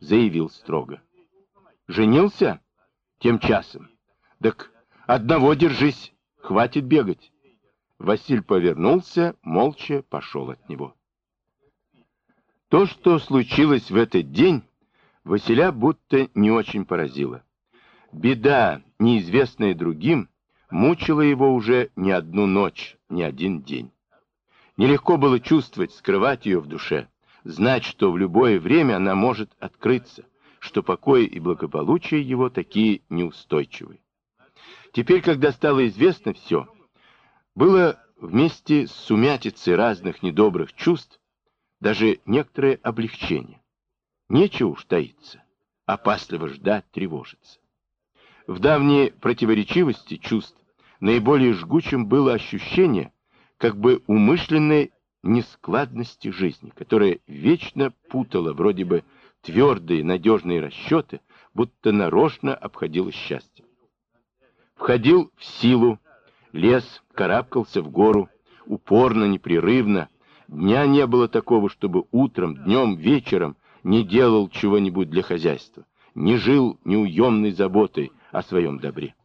заявил строго. Женился? Тем часом. Так одного держись, хватит бегать. Василь повернулся, молча пошел от него. То, что случилось в этот день, Василя будто не очень поразило. Беда, неизвестная другим, мучила его уже не одну ночь, не один день. Нелегко было чувствовать, скрывать ее в душе, знать, что в любое время она может открыться, что покой и благополучие его такие неустойчивые. Теперь, когда стало известно все, было вместе с сумятицей разных недобрых чувств даже некоторое облегчение. Нечего уж таиться, опасливо ждать, тревожиться. В давней противоречивости чувств наиболее жгучим было ощущение как бы умышленной нескладности жизни, которая вечно путала вроде бы твердые, надежные расчеты, будто нарочно обходила счастье. Входил в силу, лез, карабкался в гору, упорно, непрерывно. Дня не было такого, чтобы утром, днем, вечером не делал чего-нибудь для хозяйства, не жил неуемной заботой о своем добре.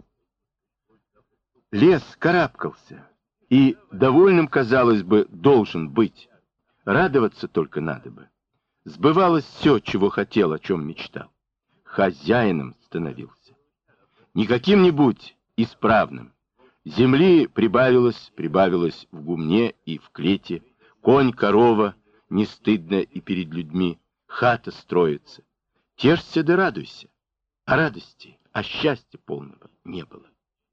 Лес карабкался, и довольным, казалось бы, должен быть. Радоваться только надо бы. Сбывалось все, чего хотел, о чем мечтал. Хозяином становился. Не каким-нибудь исправным. Земли прибавилось в гумне и в клете. Конь, корова, не стыдно и перед людьми. Хата строится. Тешься да радуйся. А радости, а счастья полного не было.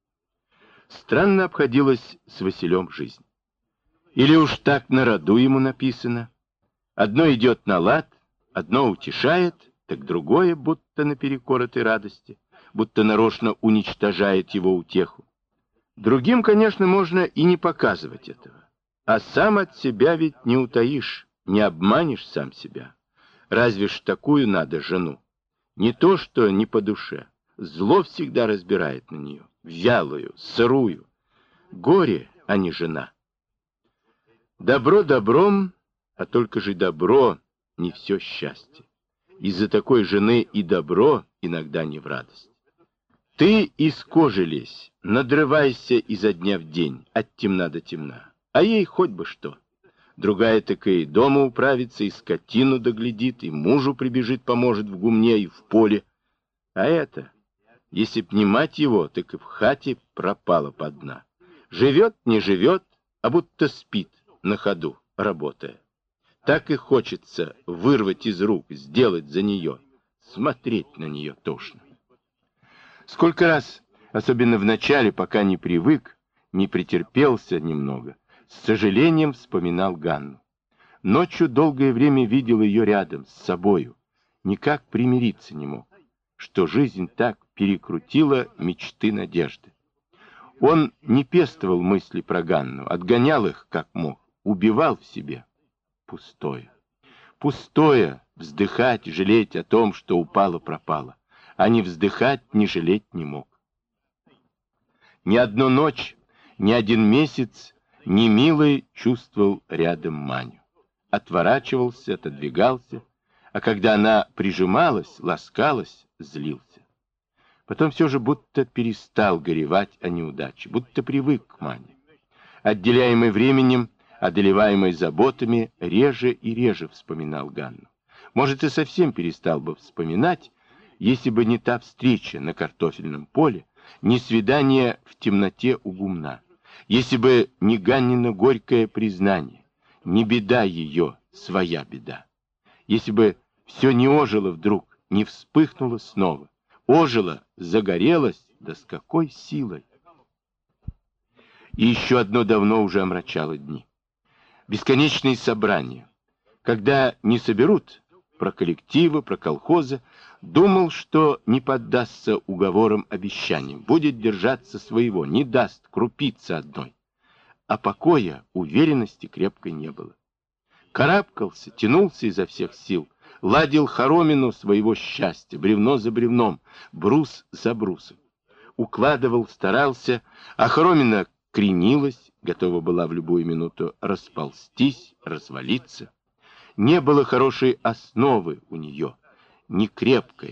Странно обходилась с Василем жизнь. Или уж так на роду ему написано. Одно идет на лад, одно утешает, так другое будто наперекор этой радости, будто нарочно уничтожает его утеху. Другим, конечно, можно и не показывать этого. А сам от себя ведь не утаишь, не обманешь сам себя. Разве ж такую надо жену? Не то, что не по душе. Зло всегда разбирает на нее. Вялую, сырую. Горе, а не жена. Добро добром, а только же добро не все счастье. Из-за такой жены и добро иногда не в радость. Ты из кожи лезь, надрывайся изо дня в день, от темна до темна. А ей хоть бы что. Другая так и дома управится, и скотину доглядит, и мужу прибежит, поможет в гумне и в поле. А это, если б не мать его, так и в хате пропала по дна. Живет, не живет, а будто спит на ходу, работая. Так и хочется вырвать из рук, сделать за нее. Смотреть на нее тошно. Сколько раз, особенно в начале, пока не привык, не претерпелся немного, с сожалением вспоминал Ганну. Ночью долгое время видел ее рядом, с собою. Никак примириться не мог, что жизнь так перекрутила мечты, надежды. Он не пестовал мысли про Ганну, отгонял их как мог, убивал в себе. Пустое. Пустое вздыхать, жалеть о том, что упало-пропало, а не вздыхать, не жалеть не мог. Ни одну ночь, ни один месяц ни милый чувствовал рядом Маню. Отворачивался, отодвигался, а когда она прижималась, ласкалась, злился. Потом все же будто перестал горевать о неудаче, будто привык к Мане. Отделяемый временем, одолеваемый заботами, реже и реже вспоминал Ганну. Может, и совсем перестал бы вспоминать, если бы не та встреча на картофельном поле, не свидание в темноте у гумна, если бы не Ганнино горькое признание, не беда ее, своя беда, если бы все не ожило вдруг, не вспыхнуло снова, ожило, загорелось, да с какой силой. И еще одно давно уже омрачало дни. Бесконечные собрания. Когда не соберут, про коллективы, про колхозы, думал, что не поддастся уговорам, обещаниям, будет держаться своего, не даст крупицы одной. А покоя, уверенности крепкой не было. Карабкался, тянулся изо всех сил, ладил хоромину своего счастья, бревно за бревном, брус за брусом. Укладывал, старался, а хоромина кренилась, готова была в любую минуту расползтись, развалиться. Не было хорошей основы у нее, не крепкое.